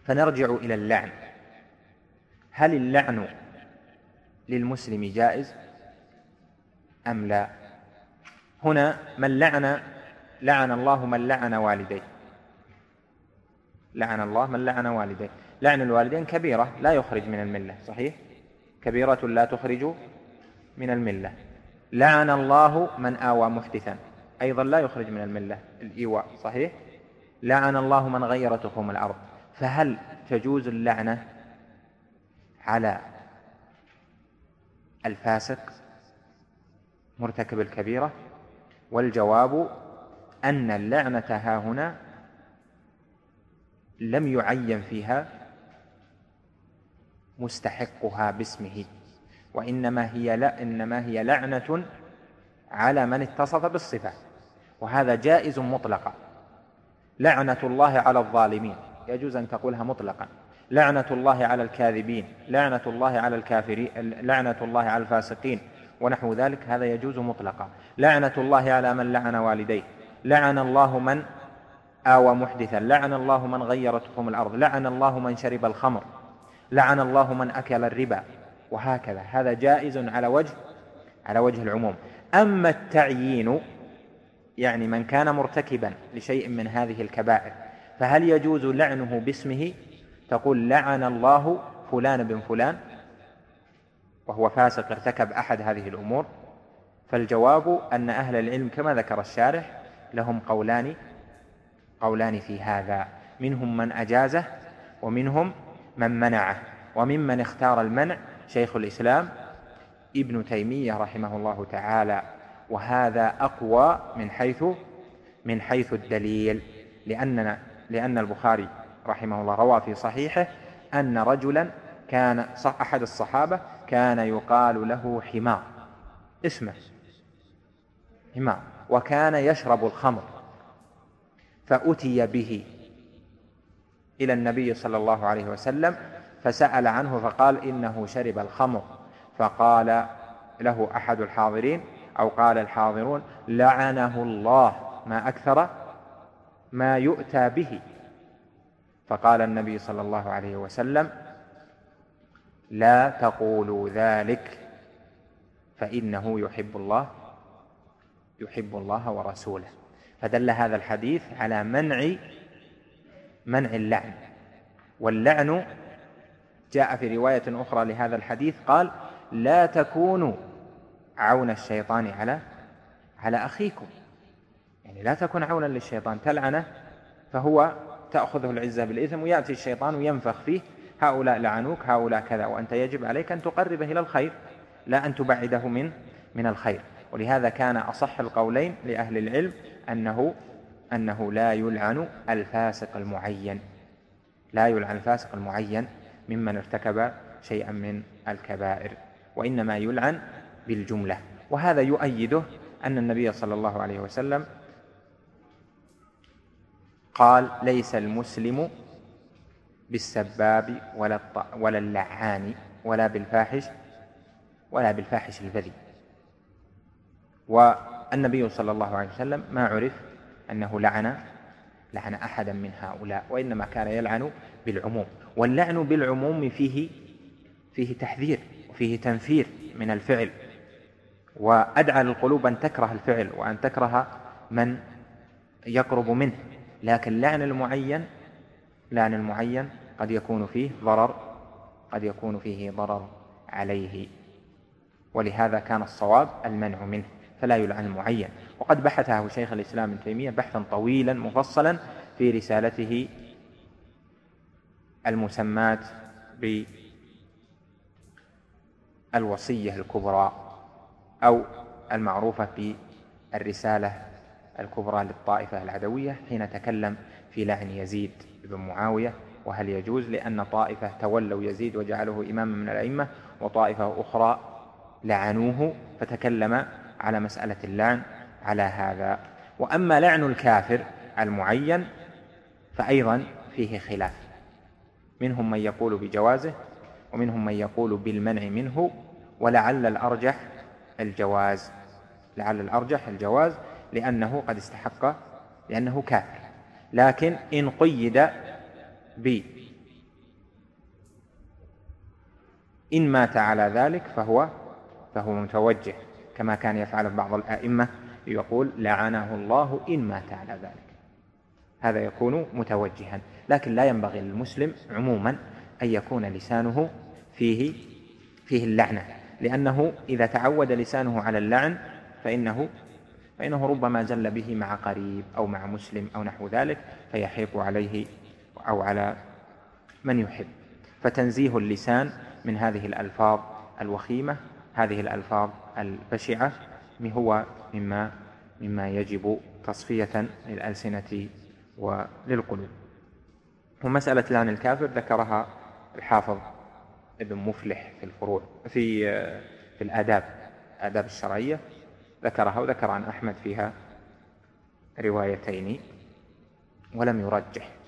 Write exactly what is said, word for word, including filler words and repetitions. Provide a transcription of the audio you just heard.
فنرجع إلى اللعن. هل اللعن للمسلم جائز أم لا؟ هنا من لعن لعن الله من لعن والديه، لعن الله من لعن والديه. لعن الوالدين كبيرة لا يخرج من الملة، صحيح، كبيرة لا تخرج من الملة. لعن الله من آوى محدثا، أيضا لا يخرج من الملة، الإيواء، صحيح. لعن الله من غير تخوم الأرض. فهل تجوز اللعنة على الفاسق مرتكب الكبيرة؟ والجواب أن اللعنة ها هنا لم يعين فيها مستحقها باسمه، وإنما هي لا إنما هي لعنة على من اتصف بالصفة، وهذا جائز مطلقا. لعنة الله على الظالمين يجوز أن تقولها مطلقا، لعنة الله على الكاذبين، لعنة الله على الكافرين، لعنة الله على الفاسقين ونحو ذلك، هذا يجوز مطلقا. لعنة الله على من لعن والديه، لعن الله من آوى محدثا، لعن الله من غير تخوم الأرض، لعن الله من شرب الخمر، لعن الله من أكل الربا، وهكذا. هذا جائز على وجه على وجه العموم. أما التعيين، يعني من كان مرتكبا لشيء من هذه الكبائر، فهل يجوز لعنه باسمه؟ تقول لعن الله فلان بن فلان وهو فاسق ارتكب أحد هذه الأمور. فالجواب أن أهل العلم كما ذكر الشارح لهم قولان قولان في هذا، منهم من أجازه ومنهم من منعه، وممن اختار المنع شيخ الإسلام ابن تيمية رحمه الله تعالى، وهذا أقوى من حيث من حيث الدليل، لأننا لأن البخاري رحمه الله روى في صحيحه أن رجلا كان أحد الصحابة كان يقال له حمار، اسمه حمار، وكان يشرب الخمر، فأتي به إلى النبي صلى الله عليه وسلم فسأل عنه فقال إنه شرب الخمر، فقال له أحد الحاضرين أو قال الحاضرون لعنه الله ما أكثر ما يؤتى به. فقال النبي صلى الله عليه وسلم لا تقولوا ذلك فإنه يحب الله يحب الله ورسوله. فدل هذا الحديث على منع منع اللعن. واللعن جاء في رواية أخرى لهذا الحديث قال لا تكونوا عون الشيطان على على أخيكم، يعني لا تكون عونا للشيطان، تلعنه فهو تأخذه العزة بالإثم، ويأتي الشيطان وينفخ فيه هؤلاء لعنوك هؤلاء كذا، وأنت يجب عليك أن تقربه إلى الخير لا أن تبعده من من الخير. ولهذا كان أصح القولين لأهل العلم أنه أنه لا يلعن الفاسق المعين، لا يلعن الفاسق المعين ممن ارتكب شيئا من الكبائر، وإنما يلعن بالجملة. وهذا يؤيده أن النبي صلى الله عليه وسلم قال ليس المسلم بالسباب ولا ولا اللعان ولا بالفاحش ولا بالفاحش البذيء. والنبي صلى الله عليه وسلم ما عرف أنه لعن لعن أحدا من هؤلاء، وإنما كان يلعن بالعموم. واللعن بالعموم فيه فيه تحذير وفيه تنفير من الفعل، وأدعى للقلوب أن تكره الفعل وأن تكره من يقرب منه. لكن لعن المعين لعن المعين قد يكون فيه ضرر قد يكون فيه ضرر عليه، ولهذا كان الصواب المنع منه، فلا يلعن المعين. وقد بحثه شيخ الإسلام ابن تيمية بحثا طويلا مفصلا في رسالته المسماة بالوصية الكبرى أو المعروفة بالرسالة الكبرى للطائفة العدوية، حين تكلم في لعن يزيد بن معاوية وهل يجوز، لأن طائفة تولوا يزيد وجعله إماما من الأئمة، وطائفة أخرى لعنوه، فتكلم على مسألة اللعن على هذا. وأما لعن الكافر المعين فأيضا فيه خلاف، منهم من يقول بجوازه ومنهم من يقول بالمنع منه، ولعل الأرجح الجواز لعل الأرجح الجواز لأنه قد استحق لأنه كافر. لكن إن قيد إن مات على ذلك فهو فهو متوجه، كما كان يفعل بعض الآئمة يقول لعنه الله إن مات على ذلك، هذا يكون متوجها. لكن لا ينبغي للمسلم عموما أن يكون لسانه فيه فيه اللعنة، لأنه إذا تعود لسانه على اللعن فإنه فإنه ربما زل به مع قريب أو مع مسلم أو نحو ذلك فيحيق عليه أو على من يحب. فتنزيه اللسان من هذه الألفاظ الوخيمة، هذه الألفاظ البشعة، هو مما مما يجب تصفية للألسنة وللقلوب. ومسألة لعن الكافر ذكرها الحافظ ابن مفلح في الفروع في في الآداب آداب الشرعية، ذكرها وذكر عن أحمد فيها روايتين ولم يرجح.